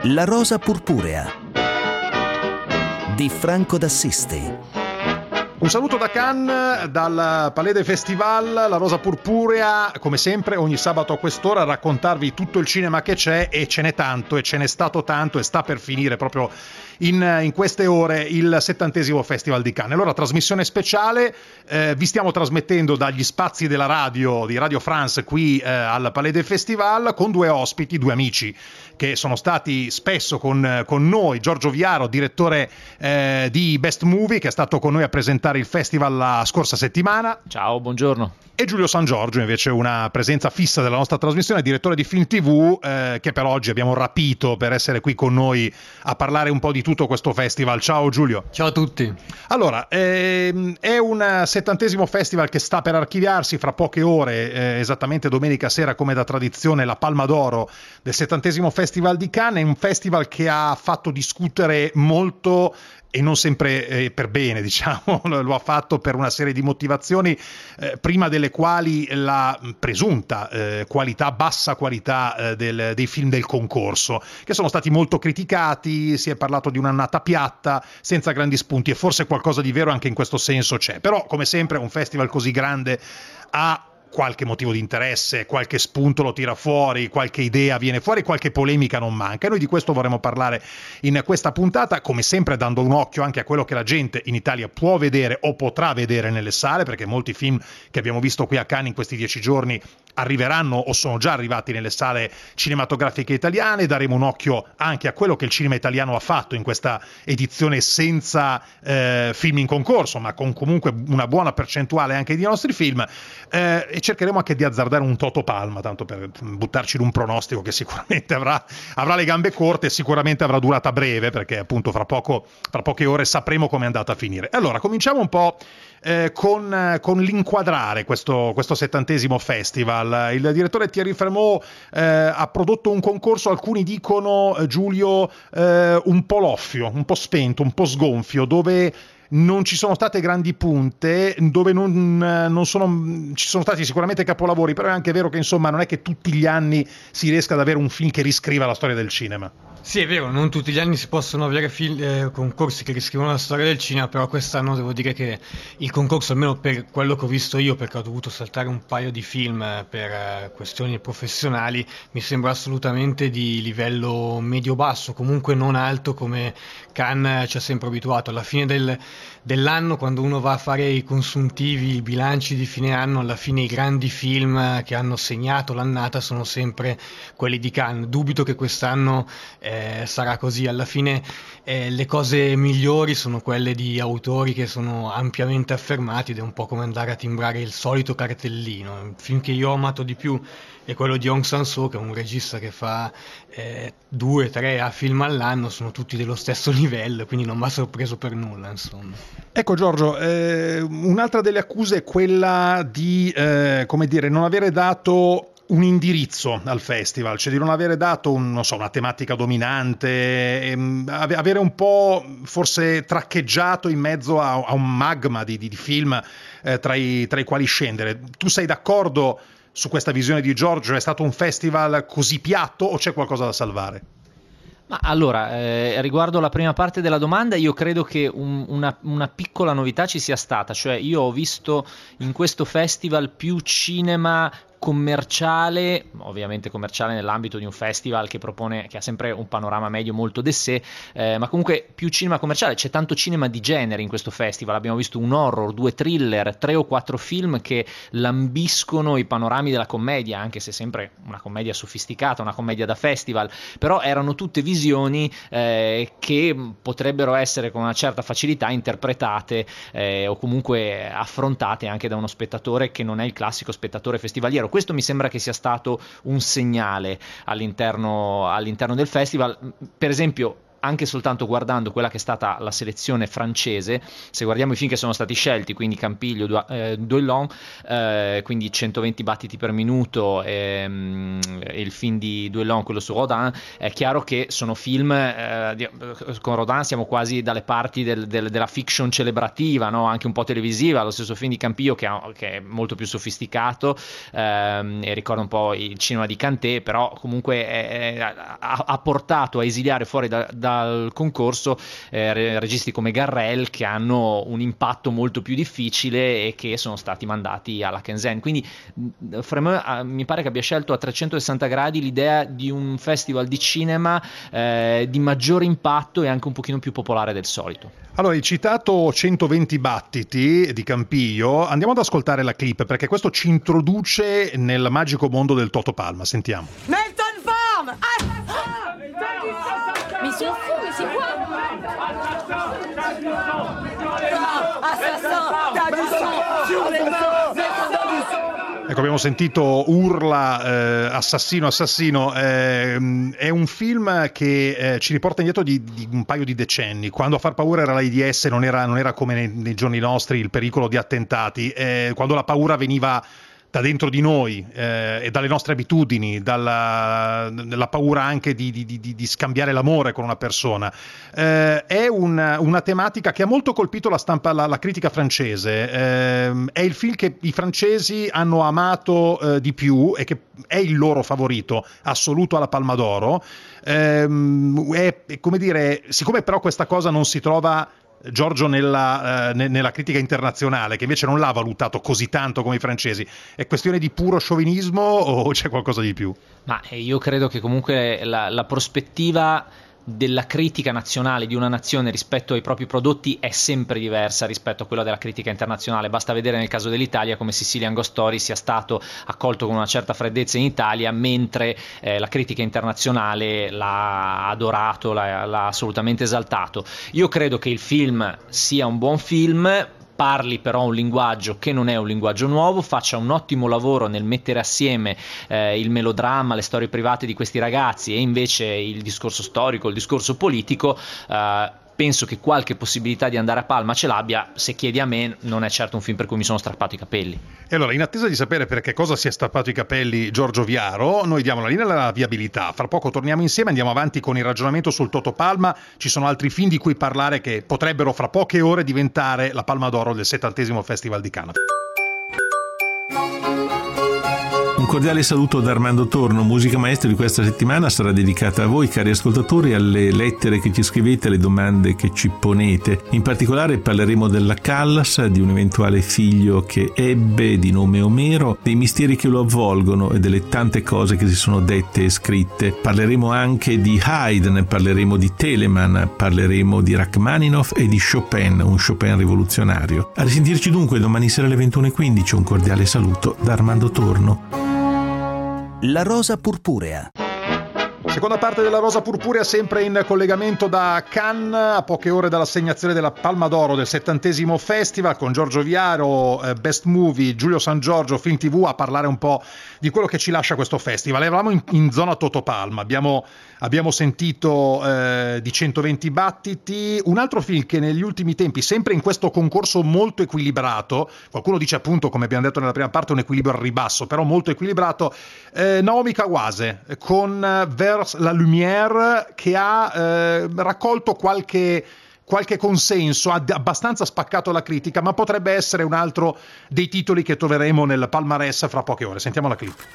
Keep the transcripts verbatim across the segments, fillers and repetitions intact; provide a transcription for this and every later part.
La rosa purpurea di Franco d'Assisi. Un saluto da Cannes, dal Palais des Festival, La Rosa Purpurea, come sempre ogni sabato a quest'ora a raccontarvi tutto il cinema che c'è, e ce n'è tanto, e ce n'è stato tanto, e sta per finire proprio in, in queste ore il settantesimo Festival di Cannes. Allora, trasmissione speciale, eh, vi stiamo trasmettendo dagli spazi della radio, di Radio France, qui eh, al Palais des Festival, con due ospiti, due amici che sono stati spesso con, con noi. Giorgio Viaro, direttore eh, di Best Movie, che è stato con noi a presentare il festival la scorsa settimana. Ciao, buongiorno. E Giulio San Giorgio, invece una presenza fissa della nostra trasmissione, direttore di Film tivù, eh, che per oggi abbiamo rapito per essere qui con noi a parlare un po' di tutto questo festival. Ciao Giulio. Ciao a tutti. Allora, ehm, è un settantesimo festival che sta per archiviarsi fra poche ore, eh, esattamente domenica sera, come da tradizione, la Palma d'Oro del settantesimo Festival di Cannes. È un festival che ha fatto discutere molto, e non sempre eh, per bene, diciamo, lo ha fatto per una serie di motivazioni, eh, prima delle quali la presunta eh, qualità, bassa qualità eh, del, dei film del concorso, che sono stati molto criticati. Si è parlato di un'annata piatta, senza grandi spunti, e forse qualcosa di vero anche in questo senso c'è. Però, come sempre, un festival così grande ha qualche motivo di interesse, qualche spunto lo tira fuori, qualche idea viene fuori, qualche polemica non manca. E noi di questo vorremmo parlare in questa puntata, come sempre dando un occhio anche a quello che la gente in Italia può vedere o potrà vedere nelle sale, perché molti film che abbiamo visto qui a Cannes in questi dieci giorni arriveranno o sono già arrivati nelle sale cinematografiche italiane. Daremo un occhio anche a quello che il cinema italiano ha fatto in questa edizione senza eh, film in concorso, ma con comunque una buona percentuale anche di nostri film, eh, e cercheremo anche di azzardare un Toto Palma, tanto per buttarci in un pronostico che sicuramente avrà, avrà le gambe corte e sicuramente avrà durata breve, perché appunto fra poco, fra poche ore sapremo come è andata a finire. Allora, cominciamo un po' eh, con, con l'inquadrare questo, questo settantesimo festival. Il direttore Thierry Frémaux eh, ha prodotto un concorso, alcuni dicono, eh, Giulio, eh, un po' loffio, un po' spento, un po' sgonfio, dove non ci sono state grandi punte, dove non, non sono, ci sono stati sicuramente capolavori, però è anche vero che insomma non è che tutti gli anni si riesca ad avere un film che riscriva la storia del cinema. Sì, è vero, non tutti gli anni si possono avere film, eh, concorsi che riscrivono la storia del cinema, però quest'anno devo dire che il concorso, almeno per quello che ho visto io, perché ho dovuto saltare un paio di film eh, per eh, questioni professionali, mi sembra assolutamente di livello medio-basso, comunque non alto come Cannes ci ha sempre abituato. Alla fine del, dell'anno, quando uno va a fare i consuntivi, i bilanci di fine anno, alla fine i grandi film che hanno segnato l'annata sono sempre quelli di Cannes. Dubito che quest'anno eh, Eh, sarà così. Alla fine eh, le cose migliori sono quelle di autori che sono ampiamente affermati, ed è un po' come andare a timbrare il solito cartellino. Il film che io ho amato di più è quello di Hong Sang-soo, che è un regista che fa eh, due, tre a film all'anno, sono tutti dello stesso livello, quindi non mi ha sorpreso per nulla, insomma. Ecco Giorgio, eh, un'altra delle accuse è quella di, eh, come dire, non avere dato un indirizzo al festival, cioè di non avere dato un, non so, una tematica dominante, ehm, avere un po' forse traccheggiato in mezzo a, a un magma di, di, di film eh, tra, i, tra i quali scendere. Tu sei d'accordo su questa visione di Giorgio? È stato un festival così piatto o c'è qualcosa da salvare? Ma allora, eh, riguardo la prima parte della domanda, io credo che un, una, una piccola novità ci sia stata, cioè io ho visto in questo festival più cinema commerciale, ovviamente commerciale nell'ambito di un festival che propone, che ha sempre un panorama medio molto de sé, eh, ma comunque più cinema commerciale. C'è tanto cinema di genere in questo festival, abbiamo visto un horror, due thriller, tre o quattro film che lambiscono i panorami della commedia, anche se sempre una commedia sofisticata, una commedia da festival, però erano tutte visioni eh, che potrebbero essere con una certa facilità interpretate eh, o comunque affrontate anche da uno spettatore che non è il classico spettatore festivaliero. Questo mi sembra che sia stato un segnale all'interno, all'interno del festival. Per esempio, anche soltanto guardando quella che è stata la selezione francese, se guardiamo i film che sono stati scelti, quindi Campiglio, Doillon, eh, quindi centoventi battiti per minuto e, mm, e il film di Doillon, quello su Rodin, è chiaro che sono film, eh, di, con Rodin siamo quasi dalle parti del, del, della fiction celebrativa, no? Anche un po' televisiva, lo stesso film di Campiglio che, ha, che è molto più sofisticato, ehm, e ricorda un po' il cinema di Kanté, però comunque è, è, ha, ha portato a esiliare fuori da, dal concorso eh, registi come Garrel, che hanno un impatto molto più difficile e che sono stati mandati alla Shenzhen. Quindi Frémaux mi pare che abbia scelto a trecentosessanta gradi l'idea di un festival di cinema eh, di maggiore impatto e anche un pochino più popolare del solito. Allora, il citato centoventi battiti di Campiglio, andiamo ad ascoltare la clip perché questo ci introduce nel magico mondo del Toto Palma. Sentiamo. Melton Farm. Ah, ah, mais ils sont fous, mais c'est quoi? Assassin, t'as du sang sur les mains. Ecco, abbiamo sentito urla, eh, assassino, assassino. Eh, è un film che eh, ci riporta indietro di, di un paio di decenni, quando a far paura era l'AIDS, non era, non era come nei, nei giorni nostri il pericolo di attentati, eh, quando la paura veniva da dentro di noi eh, e dalle nostre abitudini, dalla, dalla paura anche di, di, di, di scambiare l'amore con una persona. Eh, è un, una tematica che ha molto colpito la stampa, la, la critica francese. Eh, è il film che i francesi hanno amato eh, di più e che è il loro favorito assoluto alla Palma d'Oro. Eh, è, come dire, siccome però questa cosa non si trova, Giorgio, nella, eh, nella critica internazionale, che invece non l'ha valutato così tanto come i francesi, è questione di puro sciovinismo o c'è qualcosa di più? Ma io credo che comunque la, la prospettiva della critica nazionale di una nazione rispetto ai propri prodotti è sempre diversa rispetto a quella della critica internazionale. Basta vedere nel caso dell'Italia come Sicilian Ghost Story sia stato accolto con una certa freddezza in Italia, mentre eh, la critica internazionale l'ha adorato, l'ha, l'ha assolutamente esaltato. Io credo che il film sia un buon film, parli però un linguaggio che non è un linguaggio nuovo, faccia un ottimo lavoro nel mettere assieme eh, il melodramma, le storie private di questi ragazzi e invece il discorso storico, il discorso politico. eh, penso che qualche possibilità di andare a Palma ce l'abbia. Se chiedi a me, non è certo un film per cui mi sono strappato i capelli. E allora, in attesa di sapere per che cosa si è strappato i capelli Giorgio Viaro, noi diamo la linea alla viabilità. Fra poco torniamo insieme, andiamo avanti con il ragionamento sul Toto Palma. Ci sono altri film di cui parlare che potrebbero fra poche ore diventare la Palma d'Oro del settantesimo Festival di Cannes. Un cordiale saluto da Armando Torno. Musica maestra di questa settimana sarà dedicata a voi, cari ascoltatori, alle lettere che ci scrivete, alle domande che ci ponete. In particolare parleremo della Callas, di un eventuale figlio che ebbe di nome Omero, dei misteri che lo avvolgono e delle tante cose che si sono dette e scritte. Parleremo anche di Haydn, parleremo di Telemann, parleremo di Rachmaninoff e di Chopin, un Chopin rivoluzionario. A risentirci dunque domani sera alle ventuno e quindici. Un cordiale saluto da Armando Torno. La rosa purpurea. Seconda parte della Rosa Purpurea, sempre in collegamento da Cannes, a poche ore dall'assegnazione della Palma d'Oro del settantesimo Festival, con Giorgio Viaro, eh, Best Movie, Giulio San Giorgio, Film tivù, a parlare un po' di quello che ci lascia questo festival. Eravamo in, in zona Toto Palma, abbiamo, abbiamo sentito eh, di centoventi battiti, un altro film che negli ultimi tempi, sempre in questo concorso molto equilibrato, qualcuno dice appunto, come abbiamo detto nella prima parte, un equilibrio al ribasso, però molto equilibrato, eh, Naomi Kawase, con Vers la Lumière, che ha eh, raccolto qualche, qualche consenso, ha abbastanza spaccato la critica, ma potrebbe essere un altro dei titoli che troveremo nel palmarès fra poche ore. Sentiamo la clip.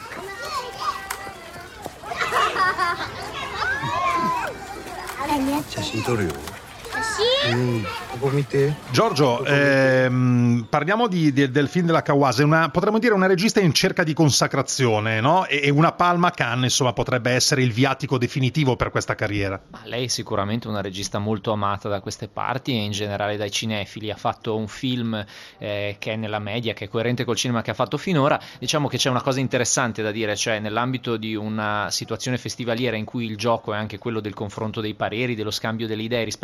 Mm, Giorgio, ehm, parliamo di, di, del film della Kawase, una, potremmo dire una regista in cerca di consacrazione, no? E, e una Palma Cannes, insomma, potrebbe essere il viatico definitivo per questa carriera. Ma lei è sicuramente una regista molto amata da queste parti e in generale dai cinefili. Ha fatto un film eh, che è nella media, che è coerente col cinema che ha fatto finora. Diciamo che c'è una cosa interessante da dire, cioè nell'ambito di una situazione festivaliera in cui il gioco è anche quello del confronto dei pareri, dello scambio delle idee rispetto a quello che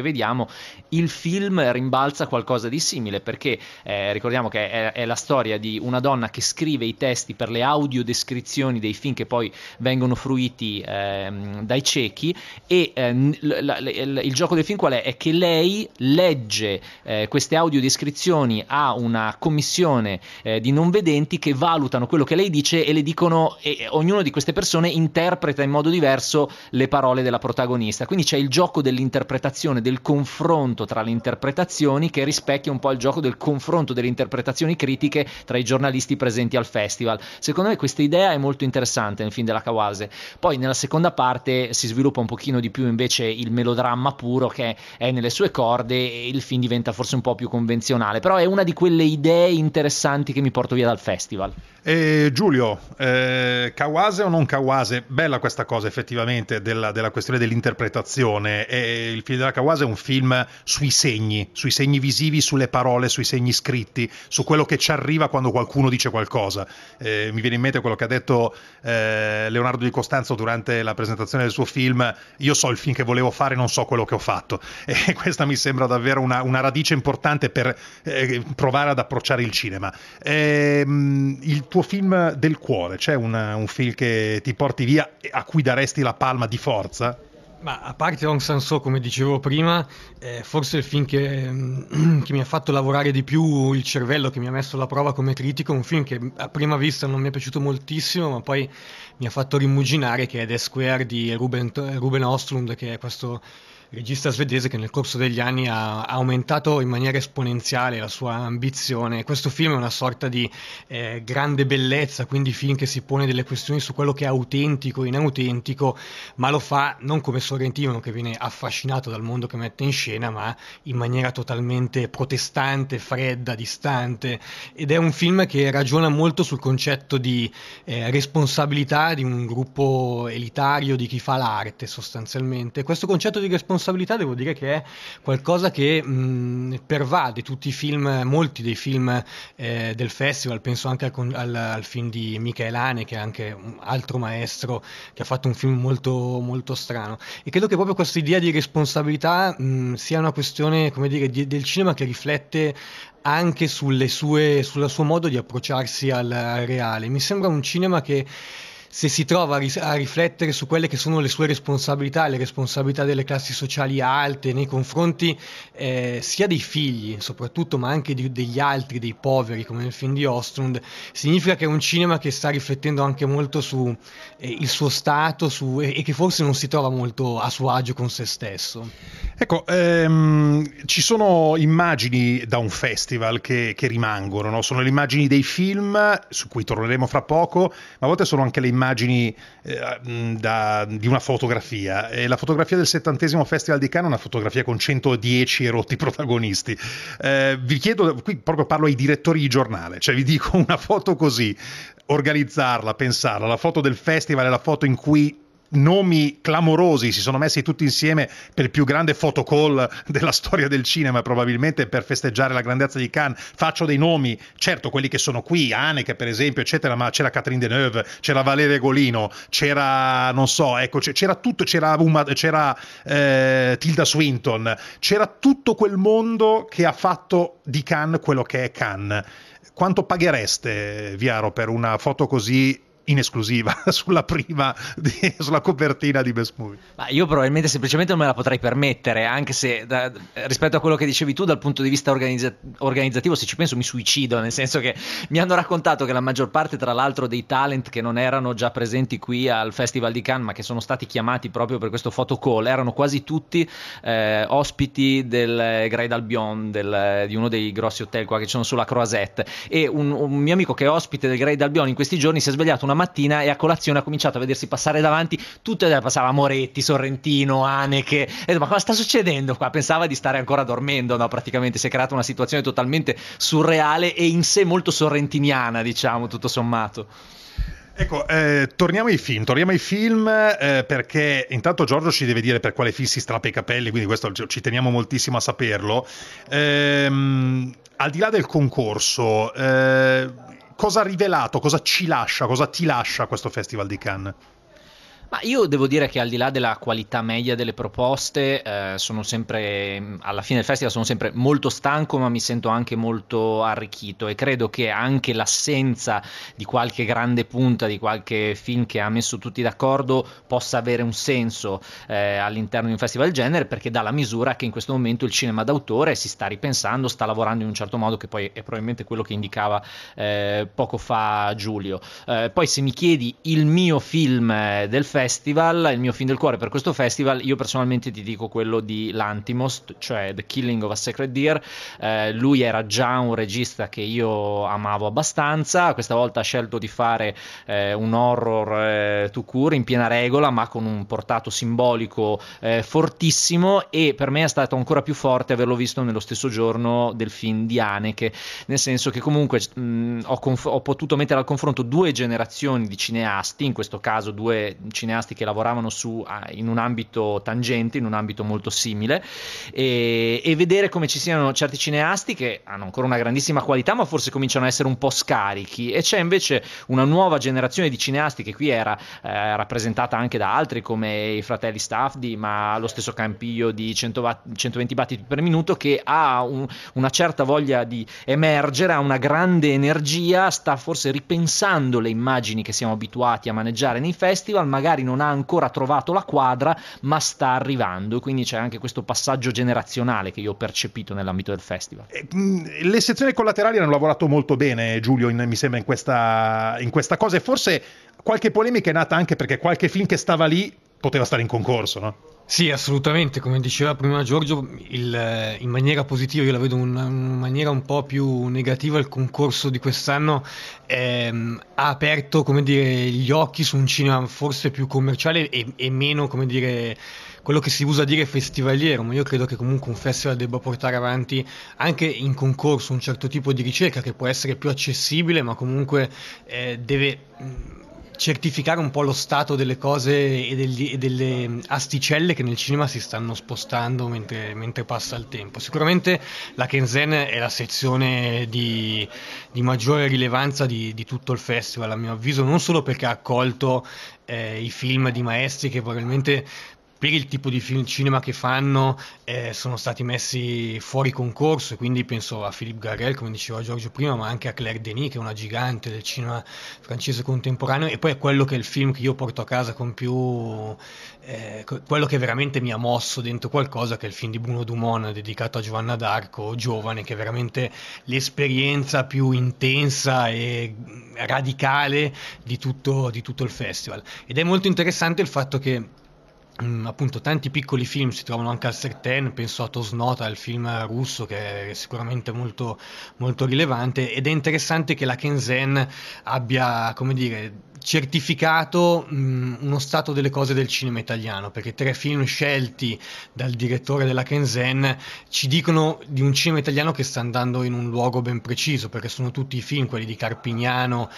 vediamo, il film rimbalza qualcosa di simile, perché eh, ricordiamo che è, è la storia di una donna che scrive i testi per le audiodescrizioni dei film che poi vengono fruiti eh, dai ciechi, e eh, l- l- l- il gioco del film qual è? È che lei legge eh, queste audiodescrizioni a una commissione eh, di non vedenti che valutano quello che lei dice e le dicono, e ognuno di queste persone interpreta in modo diverso le parole della protagonista. Quindi c'è il gioco dell'interpretazione, del confronto tra le interpretazioni, che rispecchia un po' il gioco del confronto delle interpretazioni critiche tra i giornalisti presenti al festival. Secondo me questa idea è molto interessante nel film della Kawase. Poi nella seconda parte si sviluppa un pochino di più invece il melodramma puro, che è nelle sue corde, e il film diventa forse un po' più convenzionale, però è una di quelle idee interessanti che mi porto via dal festival. E Giulio, eh, Kawase o non Kawase? Bella questa cosa effettivamente della, della questione dell'interpretazione. E il film della Kawase è un film sui segni, sui segni visivi, sulle parole, sui segni scritti, su quello che ci arriva quando qualcuno dice qualcosa. Eh, mi viene in mente quello che ha detto eh, Leonardo Di Costanzo durante la presentazione del suo film: io so il film che volevo fare, non so quello che ho fatto. E questa mi sembra davvero una, una radice importante per eh, provare ad approcciare il cinema. Eh, il tuo film del cuore, c'è un, un film che ti porti via e a cui daresti la palma di forza? Ma a parte Aung San Suu, come dicevo prima, eh, forse il film che, che mi ha fatto lavorare di più il cervello, che mi ha messo alla prova come critico, un film che a prima vista non mi è piaciuto moltissimo, ma poi mi ha fatto rimuginare, che è The Square di Ruben, Ruben Östlund, che è questo regista svedese che nel corso degli anni ha, ha aumentato in maniera esponenziale la sua ambizione. Questo film è una sorta di eh, grande bellezza, quindi film che si pone delle questioni su quello che è autentico e inautentico, ma lo fa non come Sorrentino, che viene affascinato dal mondo che mette in scena, ma in maniera totalmente protestante, fredda, distante. Ed è un film che ragiona molto sul concetto di eh, responsabilità di un gruppo elitario, di chi fa l'arte sostanzialmente. Questo concetto di responsabilità devo dire che è qualcosa che mh, pervade tutti i film, molti dei film eh, del festival. Penso anche al, al, al film di Michael Haneke, che è anche un altro maestro che ha fatto un film molto, molto strano, e credo che proprio questa idea di responsabilità mh, sia una questione, come dire, di, del cinema, che riflette anche sulle sue, sul suo modo di approcciarsi al, al reale. Mi sembra un cinema che, se si trova a, ris- a riflettere su quelle che sono le sue responsabilità, le responsabilità delle classi sociali alte nei confronti eh, sia dei figli soprattutto, ma anche di, degli altri, dei poveri, come nel film di Östlund, significa che è un cinema che sta riflettendo anche molto su eh, il suo stato su, e, e che forse non si trova molto a suo agio con se stesso. Ecco, ehm, ci sono immagini da un festival che, che rimangono, no? Sono le immagini dei film, su cui torneremo fra poco, ma a volte sono anche le immagini eh, da, di una fotografia. E la fotografia del settantesimo Festival di Cannes è una fotografia con centodieci erotti protagonisti. Eh, vi chiedo, qui proprio parlo ai direttori di giornale, cioè vi dico, una foto così, organizzarla, pensarla, la foto del festival è la foto in cui nomi clamorosi si sono messi tutti insieme per il più grande photocall della storia del cinema, probabilmente per festeggiare la grandezza di Cannes. Faccio dei nomi, certo quelli che sono qui, Haneke per esempio, eccetera, ma c'era Catherine Deneuve, c'era Valeria Golino, c'era, non so, ecco, c'era tutto, c'era, Uma, c'era eh, Tilda Swinton, c'era tutto quel mondo che ha fatto di Cannes quello che è Cannes. Quanto paghereste, Viaro, per una foto così in esclusiva sulla prima di, sulla copertina di Best Movie? Ma io probabilmente semplicemente non me la potrei permettere, anche se da, rispetto a quello che dicevi tu dal punto di vista organizza, organizzativo, se ci penso mi suicido, nel senso che mi hanno raccontato che la maggior parte, tra l'altro, dei talent che non erano già presenti qui al Festival di Cannes, ma che sono stati chiamati proprio per questo photo call, erano quasi tutti eh, ospiti del Grey d'Albion, del, di uno dei grossi hotel qua che ci sono sulla Croisette, e un, un mio amico che è ospite del Grey d'Albion in questi giorni si è svegliato una mattina e a colazione ha cominciato a vedersi passare davanti tutte, passava Moretti, Sorrentino, Haneke, e detto, ma cosa sta succedendo qua? Pensava di stare ancora dormendo, no? Praticamente si è creata una situazione totalmente surreale e in sé molto sorrentiniana, diciamo, tutto sommato. Ecco, eh, torniamo ai film, torniamo ai film eh, perché intanto Giorgio ci deve dire per quale film si strappa i capelli, quindi questo ci teniamo moltissimo a saperlo. Ehm, al di là del concorso, eh, cosa ha rivelato, cosa ci lascia, cosa ti lascia questo Festival di Cannes? Ma io devo dire che al di là della qualità media delle proposte, eh, sono sempre, alla fine del festival sono sempre molto stanco, ma mi sento anche molto arricchito, e credo che anche l'assenza di qualche grande punta, di qualche film che ha messo tutti d'accordo, possa avere un senso eh, all'interno di un festival del genere, perché dà la misura che in questo momento il cinema d'autore si sta ripensando, sta lavorando in un certo modo, che poi è probabilmente quello che indicava eh, poco fa Giulio. Eh, poi se mi chiedi il mio film eh, del festival, il mio film del cuore per questo festival, io personalmente ti dico quello di Lanthimos, cioè The Killing of a Sacred Deer. Eh, lui era già un regista che io amavo abbastanza, questa volta ha scelto di fare eh, un horror eh, tout court in piena regola, ma con un portato simbolico eh, fortissimo, e per me è stato ancora più forte averlo visto nello stesso giorno del film di Haneke, nel senso che comunque mh, ho, conf- ho potuto mettere al confronto due generazioni di cineasti, in questo caso due cineasti che lavoravano su, in un ambito tangente, in un ambito molto simile, e, e vedere come ci siano certi cineasti che hanno ancora una grandissima qualità, ma forse cominciano a essere un po' scarichi, e c'è invece una nuova generazione di cineasti che qui era eh, rappresentata anche da altri come i fratelli Stafdi, ma lo stesso Campillo di centoventi battiti per minuto, che ha un, una certa voglia di emergere, ha una grande energia, sta forse ripensando le immagini che siamo abituati a maneggiare nei festival, magari non ha ancora trovato la quadra, ma sta arrivando, quindi c'è anche questo passaggio generazionale che io ho percepito nell'ambito del festival. Le sezioni collaterali hanno lavorato molto bene, Giulio, in, mi sembra in questa, in questa cosa, e forse qualche polemica è nata anche perché qualche film che stava lì poteva stare in concorso, no? Sì, assolutamente, come diceva prima Giorgio, il, in maniera positiva, io la vedo in una, una maniera un po' più negativa, il concorso di quest'anno ehm, ha aperto, come dire, gli occhi su un cinema forse più commerciale e, e meno, come dire, quello che si usa dire festivaliero, ma io credo che comunque un festival debba portare avanti anche in concorso un certo tipo di ricerca che può essere più accessibile, ma comunque eh, deve certificare un po' lo stato delle cose e, degli, e delle asticelle che nel cinema si stanno spostando mentre, mentre passa il tempo. Sicuramente la Kensen è la sezione di, di maggiore rilevanza di, di tutto il festival, a mio avviso, non solo perché ha accolto eh, i film di maestri che probabilmente per il tipo di film cinema che fanno eh, sono stati messi fuori concorso, e quindi penso a Philippe Garrel, come diceva Giorgio prima, ma anche a Claire Denis, che è una gigante del cinema francese contemporaneo, e poi è quello che è il film che io porto a casa con più eh, quello che veramente mi ha mosso dentro qualcosa, che è il film di Bruno Dumont dedicato a Giovanna d'Arco giovane, che è veramente l'esperienza più intensa e radicale di tutto, di tutto il festival. Ed è molto interessante il fatto che Mm, appunto tanti piccoli film si trovano anche al Serten, penso a Tosnota, il film russo, che è sicuramente molto, molto rilevante, ed è interessante che la Kensen abbia, come dire, certificato mh, uno stato delle cose del cinema italiano, perché tre film scelti dal direttore della Kensen ci dicono di un cinema italiano che sta andando in un luogo ben preciso, perché sono tutti i film, quelli di Carpignano,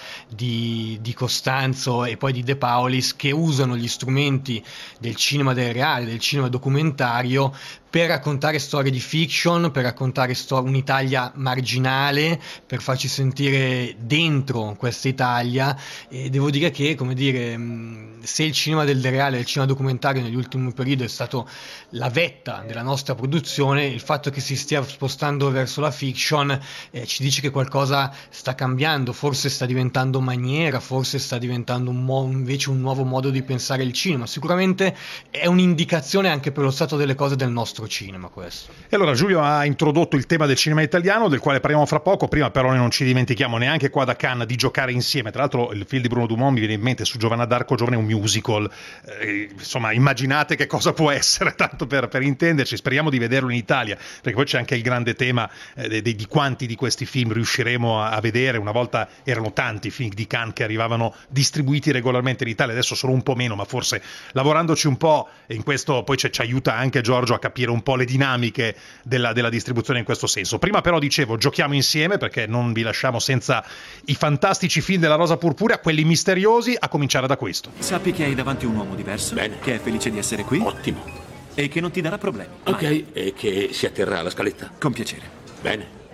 di, di Costanzo e poi di De Paulis, che usano gli strumenti del cinema del reale, del cinema documentario, per raccontare storie di fiction, per raccontare stor- un'Italia marginale, per farci sentire dentro questa Italia. E devo dire che, come dire, mh, se il cinema del reale, il cinema documentario negli ultimi periodi è stato la vetta della nostra produzione, il fatto che si stia spostando verso la fiction eh, ci dice che qualcosa sta cambiando, forse sta diventando maniera, forse sta diventando un mo- invece un nuovo modo di pensare il cinema. Sicuramente è un'indicazione anche per lo stato delle cose del nostro cinema questo. E allora Giulio ha introdotto il tema del cinema italiano, del quale parliamo fra poco. Prima però noi non ci dimentichiamo neanche qua da Cannes di giocare insieme. Tra l'altro il film di Bruno Dumont mi viene in mente, su Giovanna d'Arco giovane, un musical, eh, insomma immaginate che cosa può essere, tanto per, per intenderci. Speriamo di vederlo in Italia, perché poi c'è anche il grande tema eh, di, di quanti di questi film riusciremo a, a vedere. Una volta erano tanti i film di Cannes che arrivavano distribuiti regolarmente in Italia, adesso solo un po' meno, ma forse lavorandoci un po' in questo poi ci aiuta anche Giorgio a capire un po' le dinamiche della, della distribuzione in questo senso. Prima però dicevo, giochiamo insieme, perché non vi lasciamo senza i fantastici film della Rosa Purpurea, quelli misteriosi, a cominciare da questo. Sappi che hai davanti un uomo diverso. Bene. Che è felice di essere qui. Ottimo. E che non ti darà problemi. Ok, Mai. e che si atterrà alla scaletta. Con piacere. Bene.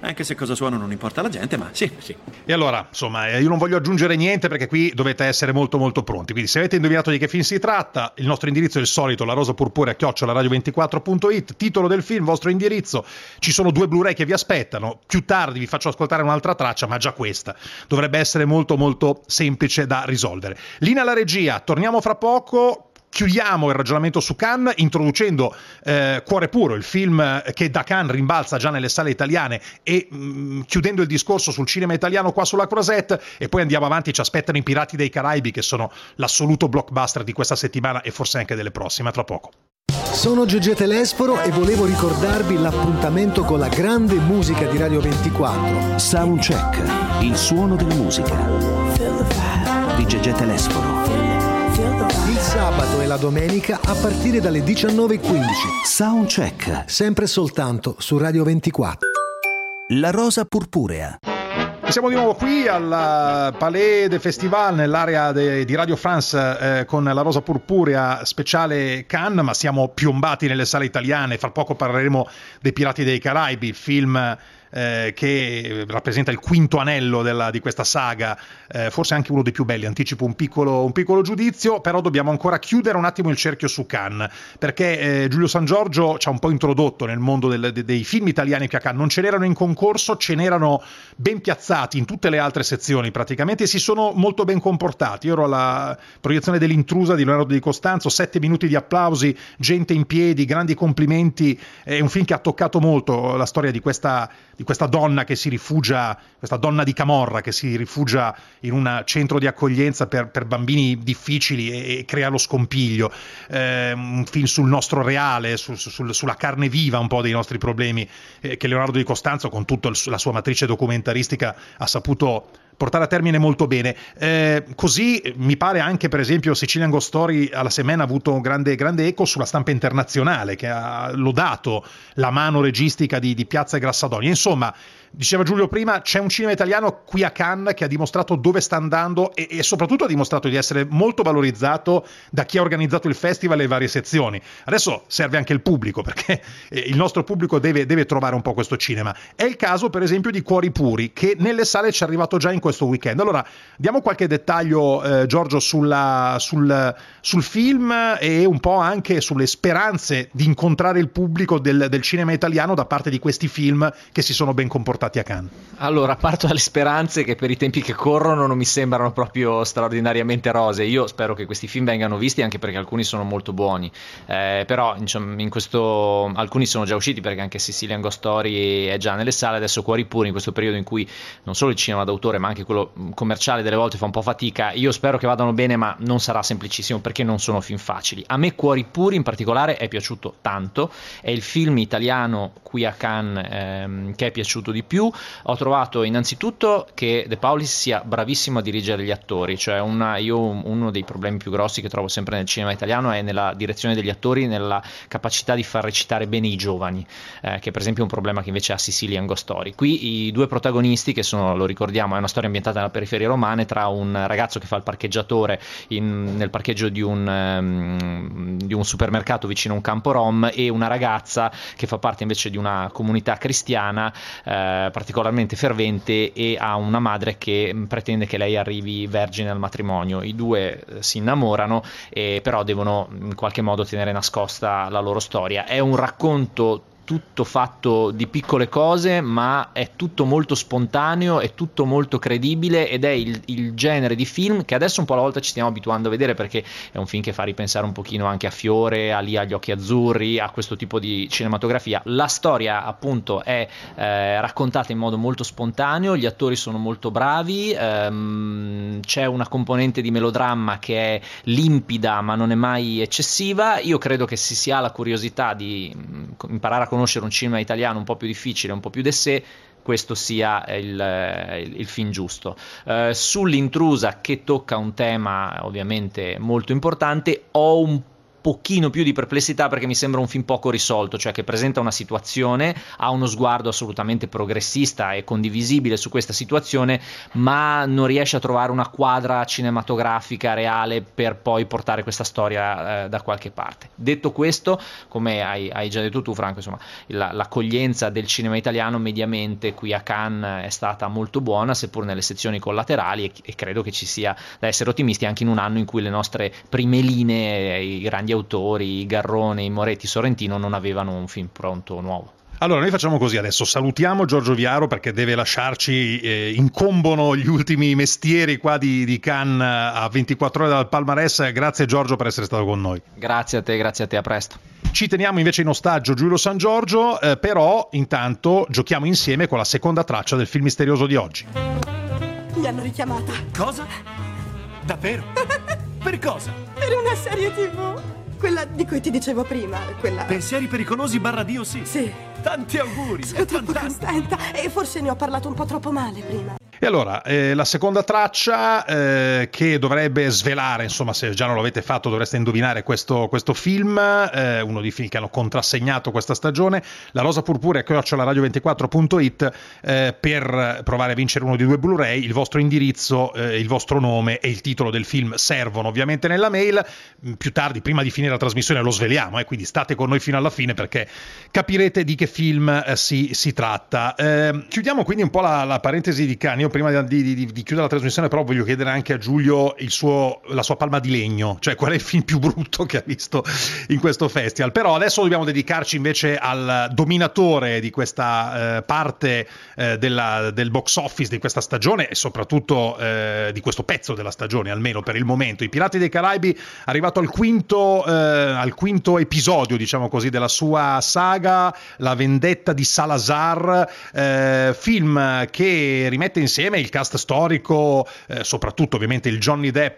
Anche se cosa suono non importa alla gente, ma sì, sì. E allora, insomma, io non voglio aggiungere niente perché qui dovete essere molto molto pronti. Quindi se avete indovinato di che film si tratta, il nostro indirizzo è il solito, la rosa purpurea chiocciola radio ventiquattro punto it, titolo del film, vostro indirizzo. Ci sono due Blu-ray che vi aspettano. Più tardi vi faccio ascoltare un'altra traccia, ma già questa dovrebbe essere molto molto semplice da risolvere. Linea alla regia, torniamo fra poco. Chiudiamo il ragionamento su Cannes introducendo eh, Cuore Puro, il film che da Cannes rimbalza già nelle sale italiane, e mh, chiudendo il discorso sul cinema italiano qua sulla Croisette, e poi andiamo avanti. Ci aspettano i Pirati dei Caraibi, che sono l'assoluto blockbuster di questa settimana e forse anche delle prossime. Tra poco. Sono Gigi Telesforo e volevo ricordarvi l'appuntamento con la grande musica di Radio ventiquattro. Soundcheck, il suono della musica di Gigi Telesforo. Il sabato e la domenica a partire dalle diciannove e quindici. Soundcheck, sempre soltanto su Radio ventiquattro. La rosa purpurea. E siamo di nuovo qui al Palais des Festivals, nell'area de, di Radio France, eh, con la rosa purpurea speciale Cannes, ma siamo piombati nelle sale italiane. Fra poco parleremo dei Pirati dei Caraibi, film eh, che rappresenta il quinto anello della, di questa saga, eh, forse anche uno dei più belli. Anticipo un piccolo, un piccolo giudizio, però dobbiamo ancora chiudere un attimo il cerchio su Cannes, perché eh, Giulio San Giorgio ci ha un po' introdotto nel mondo del, de, dei film italiani che a Cannes non ce n'erano in concorso, ce n'erano ben piazzati in tutte le altre sezioni praticamente, e si sono molto ben comportati. Io ero alla proiezione dell'Intrusa di Leonardo Di Costanzo, sette minuti di applausi, gente in piedi, grandi complimenti. È un film che ha toccato molto la storia di questa, di questa donna che si rifugia, questa donna di Camorra che si rifugia in un centro di accoglienza per, per bambini difficili e, e crea lo scompiglio. Eh, un film sul nostro reale, su, su, sulla carne viva un po' dei nostri problemi, eh, che Leonardo Di Costanzo, con tutta la sua matrice documentaristica, ha saputo portare a termine molto bene. Eh, così mi pare anche, per esempio, Sicilian Ghost Story alla Semena ha avuto un grande, grande eco sulla stampa internazionale, che ha lodato la mano registica di, di Piazza e Grassadonia. Insomma, diceva Giulio prima, c'è un cinema italiano qui a Cannes che ha dimostrato dove sta andando e, e soprattutto ha dimostrato di essere molto valorizzato da chi ha organizzato il festival e le varie sezioni. Adesso serve anche il pubblico, perché eh, il nostro pubblico deve, deve trovare un po' questo cinema. È il caso, per esempio, di Cuori Puri, che nelle sale ci è arrivato già in questo weekend. Allora, diamo qualche dettaglio, eh, Giorgio, sulla, sul, sul film e un po' anche sulle speranze di incontrare il pubblico del, del cinema italiano da parte di questi film che si sono ben comportati a Cannes. Allora, parto dalle speranze, che per i tempi che corrono non mi sembrano proprio straordinariamente rose. Io spero che questi film vengano visti, anche perché alcuni sono molto buoni, eh, però insomma, in questo alcuni sono già usciti, perché anche Sicilian Ghost Story è già nelle sale. Adesso Cuori Puri, in questo periodo in cui non solo il cinema d'autore ma anche quello commerciale delle volte fa un po' fatica, io spero che vadano bene, ma non sarà semplicissimo perché non sono film facili. A me Cuori Puri in particolare è piaciuto tanto, è il film italiano qui a Cannes ehm, che è piaciuto di più. Ho trovato innanzitutto che De Paulis sia bravissimo a dirigere gli attori, cioè una, io uno dei problemi più grossi che trovo sempre nel cinema italiano è nella direzione degli attori, nella capacità di far recitare bene i giovani, eh, che per esempio è un problema che invece ha Sicilian Ghost Story. Qui i due protagonisti, che sono, lo ricordiamo, è una storia ambientata nella periferia romana, tra un ragazzo che fa il parcheggiatore in, nel parcheggio di un, um, di un supermercato vicino a un campo rom, e una ragazza che fa parte invece di una comunità cristiana eh, particolarmente fervente, e ha una madre che pretende che lei arrivi vergine al matrimonio. I due eh, si innamorano, e però devono in qualche modo tenere nascosta la loro storia. È un racconto tutto fatto di piccole cose, ma è tutto molto spontaneo, è tutto molto credibile, ed è il, il genere di film che adesso un po' alla volta ci stiamo abituando a vedere, perché è un film che fa ripensare un pochino anche a Fiore, a Lì agli occhi azzurri, a questo tipo di cinematografia. La storia appunto è eh, raccontata in modo molto spontaneo, gli attori sono molto bravi, ehm, c'è una componente di melodramma che è limpida ma non è mai eccessiva. Io credo che se si ha la curiosità di mh, imparare a conoscere un cinema italiano un po' più difficile, un po' più de sé, questo sia il, il, il film giusto. Uh, sull'Intrusa, che tocca un tema ovviamente molto importante, ho un pochino più di perplessità, perché mi sembra un film poco risolto, cioè che presenta una situazione, ha uno sguardo assolutamente progressista e condivisibile su questa situazione, ma non riesce a trovare una quadra cinematografica reale per poi portare questa storia eh, da qualche parte. Detto questo, come hai, hai già detto tu Franco, insomma, la, l'accoglienza del cinema italiano mediamente qui a Cannes è stata molto buona, seppur nelle sezioni collaterali, e, e credo che ci sia da essere ottimisti anche in un anno in cui le nostre prime linee, i grandi autori, i Garrone, i Moretti, Sorrentino non avevano un film pronto nuovo. Allora, noi facciamo così adesso, salutiamo Giorgio Viaro perché deve lasciarci, eh, incombono gli ultimi mestieri qua di, di Cannes a ventiquattro ore dal palmarès. Grazie Giorgio per essere stato con noi. Grazie a te, grazie a te, a presto. Ci teniamo invece in ostaggio Giulio San Giorgio, eh, però intanto giochiamo insieme con la seconda traccia del film misterioso di oggi. Mi hanno richiamata. Cosa? Davvero? Per cosa? Per una serie tivù. Quella di cui ti dicevo prima, quella... Pensieri pericolosi barra Dio sì. Sì. Tanti auguri. Sono è troppo fantastico. contenta e forse ne ho parlato un po' troppo male prima. E allora, eh, la seconda traccia eh, che dovrebbe svelare, insomma, se già non l'avete fatto dovreste indovinare questo, questo film, eh, uno dei film che hanno contrassegnato questa stagione, La Rosa Purpurea chiocciola radio ventiquattro punto it, eh, per provare a vincere uno di due Blu-ray. Il vostro indirizzo, eh, il vostro nome e il titolo del film servono ovviamente nella mail. Più tardi, prima di finire la trasmissione, lo sveliamo, eh, quindi state con noi fino alla fine perché capirete di che film eh, si, si tratta. Eh, chiudiamo quindi un po' la, la parentesi di Cannes. Io prima di, di, di chiudere la trasmissione però voglio chiedere anche a Giulio il suo, la sua palma di legno, cioè qual è il film più brutto che ha visto in questo festival. Però adesso dobbiamo dedicarci invece al dominatore di questa eh, parte eh, della, del box office di questa stagione e soprattutto eh, di questo pezzo della stagione, almeno per il momento. I Pirati dei Caraibi, arrivato al quinto, eh, al quinto episodio, diciamo così, della sua saga, La vendetta di Salazar, eh, film che rimette insieme il cast storico, eh, soprattutto ovviamente il Johnny Depp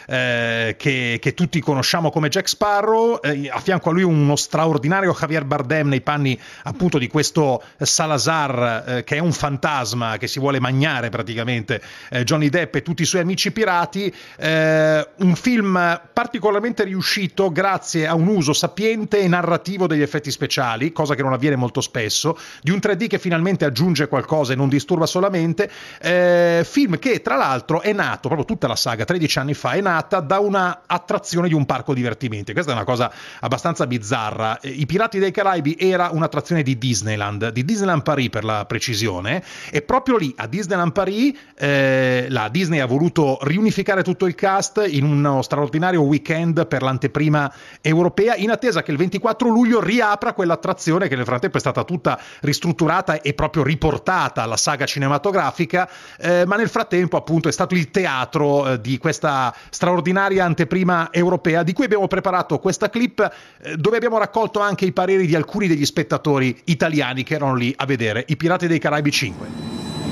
eh, che, che tutti conosciamo come Jack Sparrow, eh, a fianco a lui uno straordinario Javier Bardem nei panni appunto di questo Salazar eh, che è un fantasma che si vuole mangiare praticamente eh, Johnny Depp e tutti i suoi amici pirati. Eh, un film particolarmente riuscito grazie a un uso sapiente e narrativo degli effetti speciali, cosa che non avviene molto spesso, di un tre D che finalmente aggiunge qualcosa e non disturba solamente. Eh, film che tra l'altro è nato, proprio tutta la saga tredici anni fa è nata da una attrazione di un parco divertimenti. Questa è una cosa abbastanza bizzarra. I Pirati dei Caraibi era un'attrazione di Disneyland, di Disneyland Paris per la precisione, e proprio lì a Disneyland Paris eh, la Disney ha voluto riunificare tutto il cast in uno straordinario weekend per l'anteprima europea, in attesa che il ventiquattro luglio riapra quell'attrazione che nel frattempo è stata tutta ristrutturata e proprio riportata alla saga cinematografica, eh, ma nel frattempo appunto è stato il teatro eh, di questa straordinaria anteprima europea, di cui abbiamo preparato questa clip eh, dove abbiamo raccolto anche i pareri di alcuni degli spettatori italiani che erano lì a vedere I Pirati dei Caraibi cinque.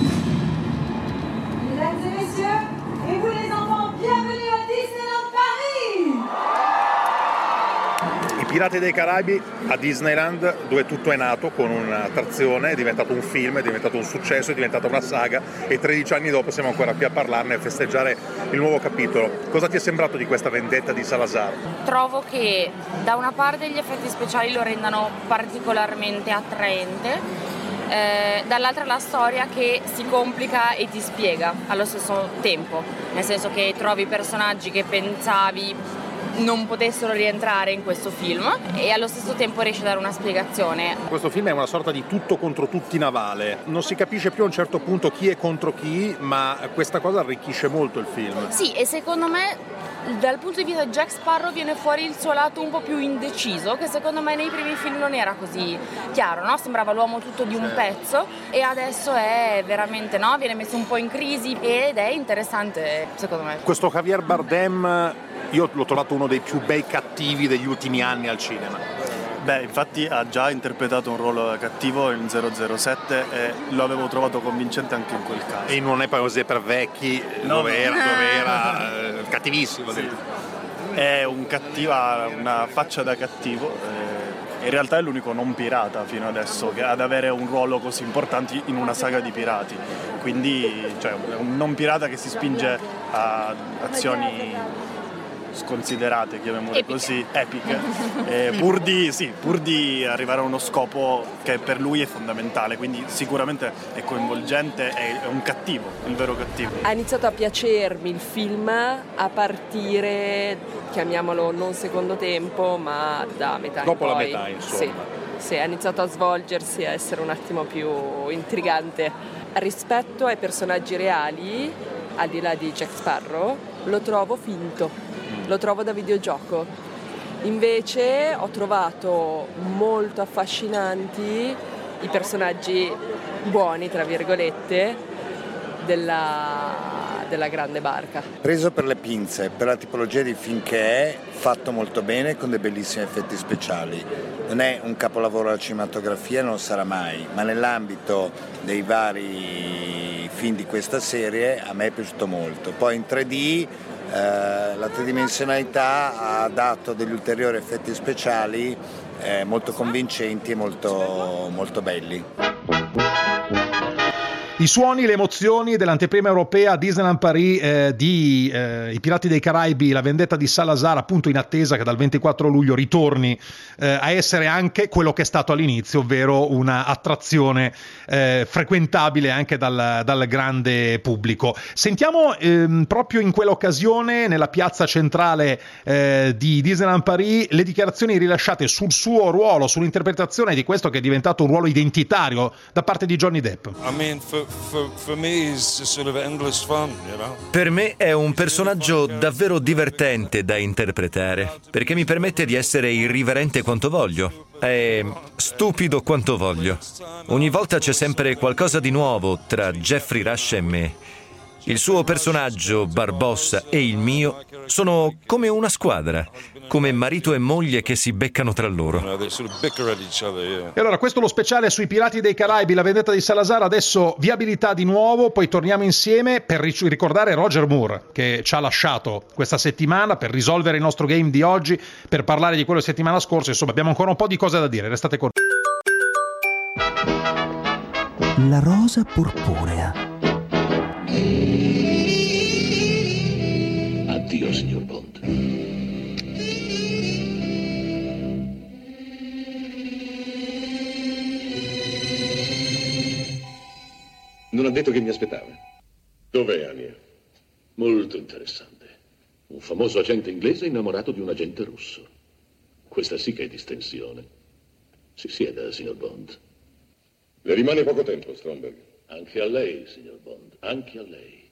Pirati dei Caraibi a Disneyland, dove tutto è nato con un'attrazione, è diventato un film, è diventato un successo, è diventata una saga e tredici anni dopo siamo ancora qui a parlarne e a festeggiare il nuovo capitolo. Cosa ti è sembrato di questa vendetta di Salazar? Trovo che da una parte gli effetti speciali lo rendano particolarmente attraente, eh, dall'altra la storia che si complica e ti spiega allo stesso tempo, nel senso che trovi personaggi che pensavi non potessero rientrare in questo film e allo stesso tempo riesce a dare una spiegazione. Questo film è una sorta di tutto contro tutti navale, non si capisce più a un certo punto chi è contro chi, ma questa cosa arricchisce molto il film. Sì, e secondo me dal punto di vista di Jack Sparrow viene fuori il suo lato un po' più indeciso, che secondo me nei primi film non era così chiaro, no? Sembrava l'uomo tutto di un pezzo e adesso è veramente, no? Viene messo un po' in crisi ed è interessante secondo me. Questo Javier Bardem io l'ho trovato uno dei più bei cattivi degli ultimi anni al cinema. Beh, infatti ha già interpretato un ruolo cattivo in zero zero sette e lo avevo trovato convincente anche in quel caso. E non è paese per vecchi, no, dove, no. Era, dove era eh, cattivissimo. Sì. È un cattiva, una faccia da cattivo. Eh, in realtà è l'unico non pirata fino adesso che ad avere un ruolo così importante in una saga di pirati. Quindi, cioè, un non pirata che si spinge a azioni sconsiderate, chiamiamole Epiche. così, epiche, eh, pur, di, sì, pur di arrivare a uno scopo che per lui è fondamentale, quindi sicuramente è coinvolgente, è, è un cattivo, il vero cattivo. Ha iniziato a piacermi il film a partire, chiamiamolo non secondo tempo, ma da metà in Dopo la poi. metà, insomma. Sì, sì, ha iniziato a svolgersi, a essere un attimo più intrigante. Rispetto ai personaggi reali, al di là di Jack Sparrow, lo trovo finto, lo trovo da videogioco. Invece ho trovato molto affascinanti i personaggi buoni, tra virgolette, della, della grande barca. Preso per le pinze, per la tipologia di film che è, fatto molto bene con dei bellissimi effetti speciali. Non è un capolavoro della cinematografia, non sarà mai, ma nell'ambito dei vari film di questa serie a me è piaciuto molto. Poi in tre D eh, la tridimensionalità ha dato degli ulteriori effetti speciali eh, molto convincenti e molto, molto belli. I suoni, le emozioni dell'anteprima europea a Disneyland Paris eh, di eh, I Pirati dei Caraibi, la vendetta di Salazar, appunto in attesa che dal ventiquattro luglio ritorni eh, a essere anche quello che è stato all'inizio, ovvero una attrazione eh, frequentabile anche dal, dal grande pubblico. Sentiamo ehm, proprio in quell'occasione, nella piazza centrale eh, di Disneyland Paris, le dichiarazioni rilasciate sul suo ruolo, sull'interpretazione di questo che è diventato un ruolo identitario da parte di Johnny Depp. I mean, for For, for me he's just sort of endless fun, you know? Per me è un personaggio davvero divertente da interpretare, perché mi permette di essere irriverente quanto voglio, è stupido quanto voglio. Ogni volta c'è sempre qualcosa di nuovo tra Geoffrey Rush e me. Il suo personaggio, Barbossa, e il mio sono come una squadra, come marito e moglie che si beccano tra loro. E allora, questo è lo speciale sui Pirati dei Caraibi, la vendetta di Salazar. Adesso viabilità di nuovo, poi torniamo insieme per ricordare Roger Moore, che ci ha lasciato questa settimana, per risolvere il nostro game di oggi, per parlare di quello di settimana scorsa. Insomma, abbiamo ancora un po' di cose da dire, restate con noi. La rosa purpurea. Addio, signor Bond. Non ha detto che mi aspettava. Dov'è Ania? Molto interessante. Un famoso agente inglese innamorato di un agente russo. Questa sì che è distensione. Si sieda, signor Bond. Le rimane poco tempo, Stromberg. Anche a lei, signor Bond, anche a lei.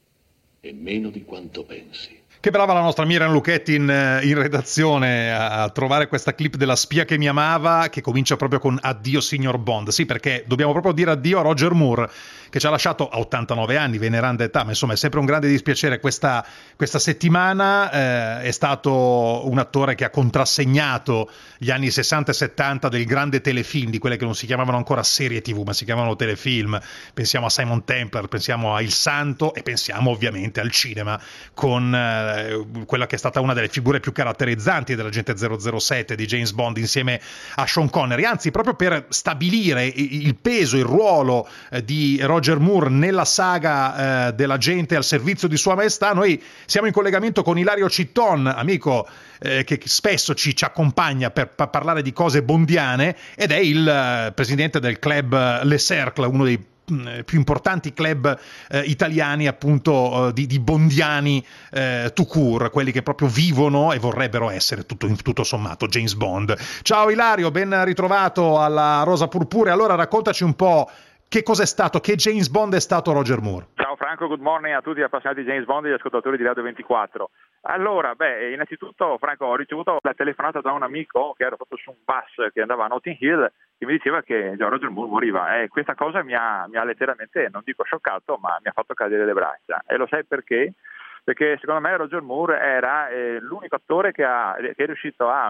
E meno di quanto pensi. Che brava la nostra Miriam Lucchetti in, in redazione a, a trovare questa clip della spia che mi amava, che comincia proprio con addio signor Bond. Sì, perché dobbiamo proprio dire addio a Roger Moore, che ci ha lasciato a ottantanove anni, veneranda età, ma insomma è sempre un grande dispiacere. Questa, questa settimana eh, è stato un attore che ha contrassegnato gli anni sessanta e settanta del grande telefilm, di quelle che non si chiamavano ancora serie tv, ma si chiamavano telefilm. Pensiamo a Simon Templar, pensiamo a Il Santo e pensiamo ovviamente al cinema con eh, quella che è stata una delle figure più caratterizzanti dell'agente zero zero sette di James Bond insieme a Sean Connery. Anzi, proprio per stabilire il peso, il ruolo eh, di Roger Moore nella saga eh, dell'agente al servizio di Sua Maestà, noi siamo in collegamento con Ilario Citton, amico eh, che spesso ci, ci accompagna per, per parlare di cose bondiane, ed è il eh, presidente del club Le Cercle, uno dei più importanti club eh, italiani, appunto eh, di, di bondiani eh, tout court, quelli che proprio vivono e vorrebbero essere tutto, tutto sommato James Bond. Ciao Ilario, ben ritrovato alla Rosa Purpurea. Allora raccontaci un po' che cos'è stato, che James Bond è stato Roger Moore. Ciao Franco, good morning a tutti gli appassionati di James Bond e gli ascoltatori di Radio ventiquattro. Allora, beh, innanzitutto Franco, ho ricevuto la telefonata da un amico che era proprio su un bus che andava a Notting Hill, che mi diceva che già Roger Moore moriva, e questa cosa mi ha, mi ha letteralmente, non dico scioccato, ma mi ha fatto cadere le braccia. E lo sai perché? Perché secondo me Roger Moore era eh, l'unico attore che, ha, che è riuscito a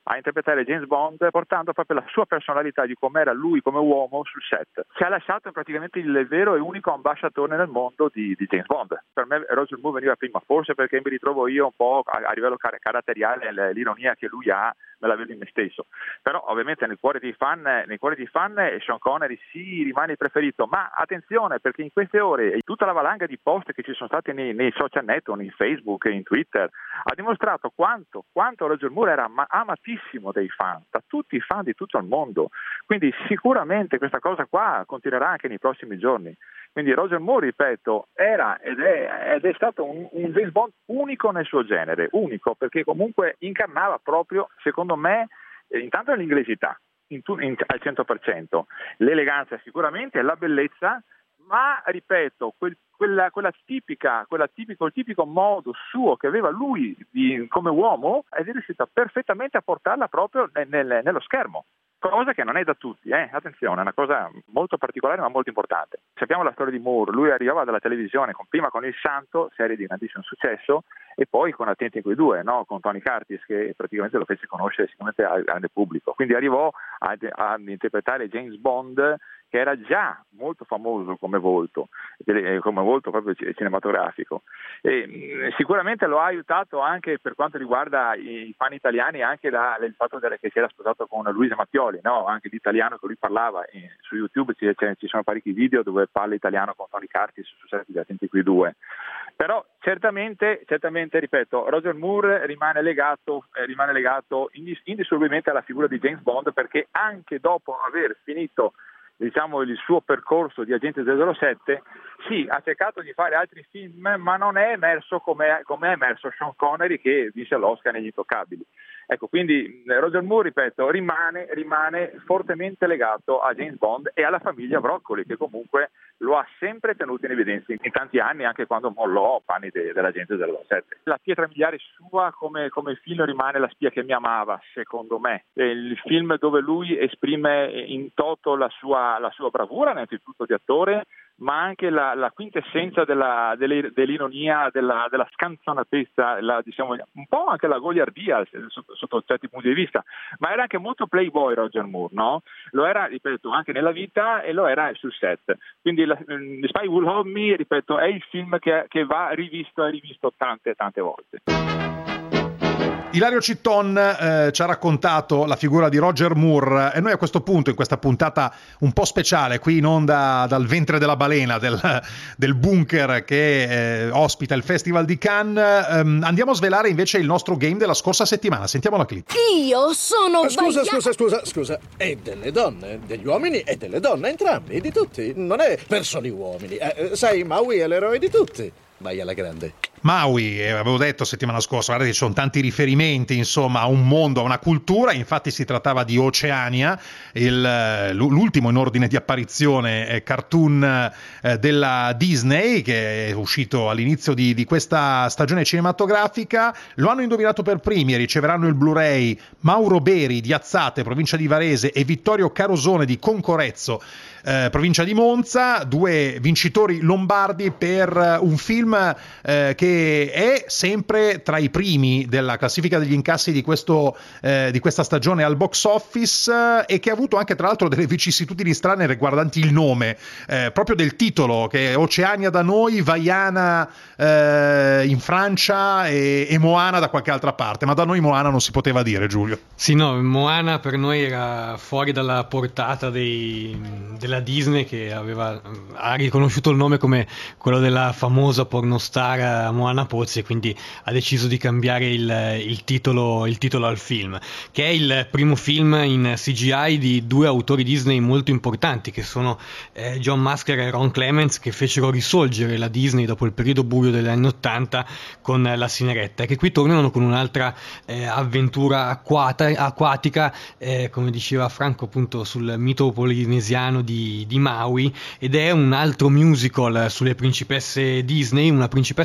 a interpretare James Bond portando proprio la sua personalità di com'era lui come uomo sul set. Ci ha lasciato praticamente il vero e unico ambasciatore nel mondo di, di James Bond. Per me Roger Moore veniva prima, forse perché mi ritrovo io un po' a, a livello car- caratteriale, l'ironia che lui ha me la vedo in me stesso, però ovviamente nel cuore dei fan, nei cuori dei fan Sean Connery sì, rimane il preferito, ma attenzione, perché in queste ore tutta la valanga di post che ci sono stati nei, nei social network, in Facebook, in Twitter, ha dimostrato quanto, quanto Roger Moore era ama- amatissimo dai fan, da tutti i fan di tutto il mondo, quindi sicuramente questa cosa qua continuerà anche nei prossimi giorni. Quindi Roger Moore, ripeto, era ed è, ed è stato un, un James Bond unico nel suo genere, unico perché comunque incarnava proprio, secondo me, eh, intanto l'inglesità in tu, in, al cento per cento, l'eleganza sicuramente, la bellezza, ma ripeto, quel, quella, quella tipica, quella tipico, il tipico modo suo che aveva lui di, come uomo, è riuscito perfettamente a portarla proprio nel, nel, nello schermo. Cosa che non è da tutti, eh? Attenzione, è una cosa molto particolare ma molto importante. Sappiamo la storia di Moore, lui arrivava dalla televisione con, prima con Il Santo, serie di grandissimo successo, e poi con Attenti a quei due, no? Con Tony Curtis, che praticamente lo fece conoscere sicuramente al grande pubblico. Quindi arrivò ad, ad interpretare James Bond, che era già molto famoso come volto, come volto proprio cinematografico. E sicuramente lo ha aiutato anche per quanto riguarda i fan italiani, anche la, il fatto che si era sposato con Luisa Mattioli, no? Anche l'italiano che lui parlava. E su YouTube ci, ci sono parecchi video dove parla italiano con Tony Curtis su set di Attenti qui due. Però certamente, certamente, ripeto, Roger Moore rimane legato, eh, rimane legato indis- indissolubilmente alla figura di James Bond, perché anche dopo aver finito, diciamo, il suo percorso di Agente zero zero sette, sì, ha cercato di fare altri film, ma non è emerso come, come è emerso Sean Connery, che vinse l'Oscar negli Intoccabili. Ecco, quindi Roger Moore, ripeto, rimane, rimane fortemente legato a James Bond e alla famiglia Broccoli, che comunque lo ha sempre tenuto in evidenza in tanti anni, anche quando mollò panni de, dell'Agente zero zero sette. La pietra miliare sua come, come film rimane La spia che mi amava, secondo me. È il film dove lui esprime in toto la sua, la sua bravura, innanzitutto di attore, ma anche la, la quintessenza della, dell'ironia, della, della scanzonatezza, la, diciamo, un po' anche la goliardia sotto, sotto certi punti di vista, ma era anche molto playboy Roger Moore, no? Lo era, ripeto, anche nella vita e lo era sul set. Quindi la, The Spy Who Loved Me, ripeto, è il film che, che va rivisto e rivisto tante tante volte. Ilario Citton eh, ci ha raccontato la figura di Roger Moore e noi a questo punto, in questa puntata un po' speciale, qui in onda dal ventre della balena, del, del bunker che eh, ospita il Festival di Cannes, ehm, andiamo a svelare invece il nostro game della scorsa settimana. Sentiamo la clip. Io sono Scusa, Vaiana... scusa, scusa, scusa. E delle donne, degli uomini e delle donne, entrambi, di tutti. Non è per soli uomini. Eh, sai, Maui è l'eroe di tutti. Vai alla grande. Maui, eh, avevo detto settimana scorsa, guardate, ci sono tanti riferimenti insomma a un mondo, a una cultura, infatti si trattava di Oceania, il, l'ultimo in ordine di apparizione eh, cartoon eh, della Disney che è uscito all'inizio di, di questa stagione cinematografica. Lo hanno indovinato per primi e riceveranno il Blu-ray Mauro Beri di Azzate, provincia di Varese, e Vittorio Carosone di Concorezzo, eh, provincia di Monza, due vincitori lombardi per un film eh, che è sempre tra i primi della classifica degli incassi di, questo, eh, di questa stagione al box office eh, e che ha avuto anche tra l'altro delle vicissitudini strane riguardanti il nome eh, proprio del titolo, che è Oceania da noi, Vaiana eh, in Francia e, e Moana da qualche altra parte, ma da noi Moana non si poteva dire, Giulio. Sì, no, Moana per noi era fuori dalla portata dei, della Disney, che aveva, ha riconosciuto il nome come quello della famosa pornostar Moana Pozzi, e quindi ha deciso di cambiare il, il, titolo, il titolo al film, che è il primo film in C G I di due autori Disney molto importanti, che sono eh, John Musker e Ron Clements, che fecero risorgere la Disney dopo il periodo buio degli anni Ottanta con La Sirenetta, e che qui tornano con un'altra eh, avventura acquata, acquatica, eh, come diceva Franco, appunto sul mito polinesiano di, di Maui, ed è un altro musical sulle principesse Disney, una principessa molto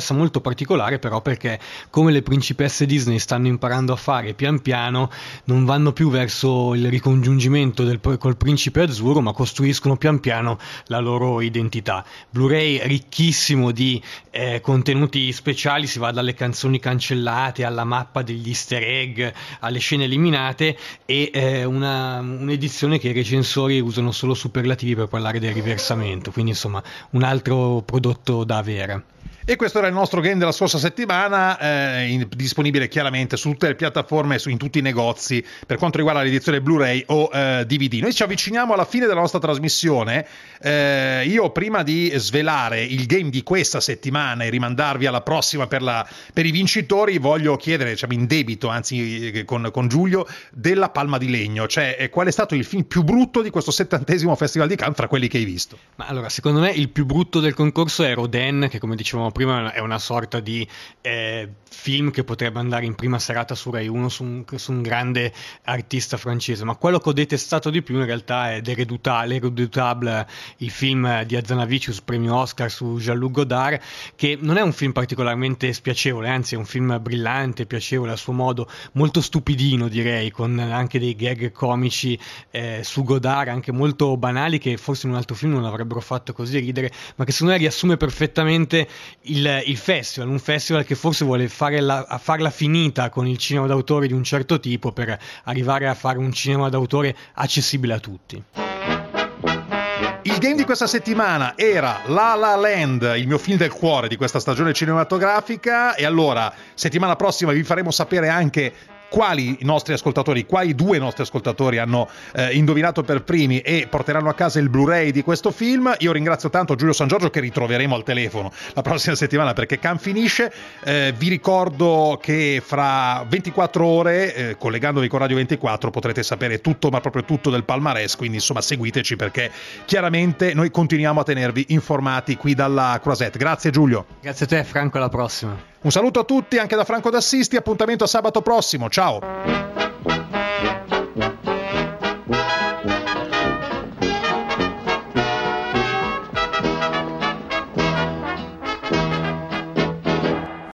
particolare, però perché come le principesse Disney stanno imparando a fare pian piano, non vanno più verso il ricongiungimento del, col principe azzurro, ma costruiscono pian piano la loro identità. Blu-ray ricchissimo di eh, contenuti speciali, si va dalle canzoni cancellate alla mappa degli easter egg, alle scene eliminate, e eh, una, un'edizione che i recensori usano solo superlativi per parlare del riversamento, quindi insomma un altro prodotto da avere. E questo era il nostro game della scorsa settimana, eh, in, disponibile chiaramente su tutte le piattaforme e su, in tutti i negozi per quanto riguarda l'edizione Blu-ray o eh, D V D. Noi ci avviciniamo alla fine della nostra trasmissione. Eh, io prima di svelare il game di questa settimana e rimandarvi alla prossima per, la, per i vincitori, voglio chiedere, diciamo in debito, anzi con, con Giulio, della Palma di Legno, cioè qual è stato il film più brutto di questo settantesimo Festival di Cannes fra quelli che hai visto? Ma allora, secondo me il più brutto del concorso è Rodin, che come dicevamo prima è una sorta di eh, film che potrebbe andare in prima serata su Rai uno su un, su un grande artista francese, ma quello che ho detestato di più in realtà è The Redoutable, il film di Hazanavicius, premio Oscar su Jean-Luc Godard, che non è un film particolarmente spiacevole, anzi è un film brillante, piacevole a suo modo, molto stupidino direi, con anche dei gag comici eh, su Godard, anche molto banali, che forse in un altro film non avrebbero fatto così ridere, ma che secondo me riassume perfettamente il il festival, un festival che forse vuole fare la, a farla finita con il cinema d'autore di un certo tipo per arrivare a fare un cinema d'autore accessibile a tutti. Il game di questa settimana era La La Land, il mio film del cuore di questa stagione cinematografica, e allora settimana prossima vi faremo sapere anche quali i nostri ascoltatori, quali due nostri ascoltatori hanno eh, indovinato per primi e porteranno a casa il Blu-ray di questo film. Io ringrazio tanto Giulio San Giorgio, che ritroveremo al telefono la prossima settimana perché Cannes finisce. Eh, vi ricordo che fra ventiquattro ore, eh, collegandovi con Radio ventiquattro, potrete sapere tutto, ma proprio tutto del palmarès, quindi insomma seguiteci perché chiaramente noi continuiamo a tenervi informati qui dalla Croisette. Grazie Giulio. Grazie a te Franco, alla prossima. Un saluto a tutti anche da Franco D'Assisti, appuntamento a sabato prossimo, ciao!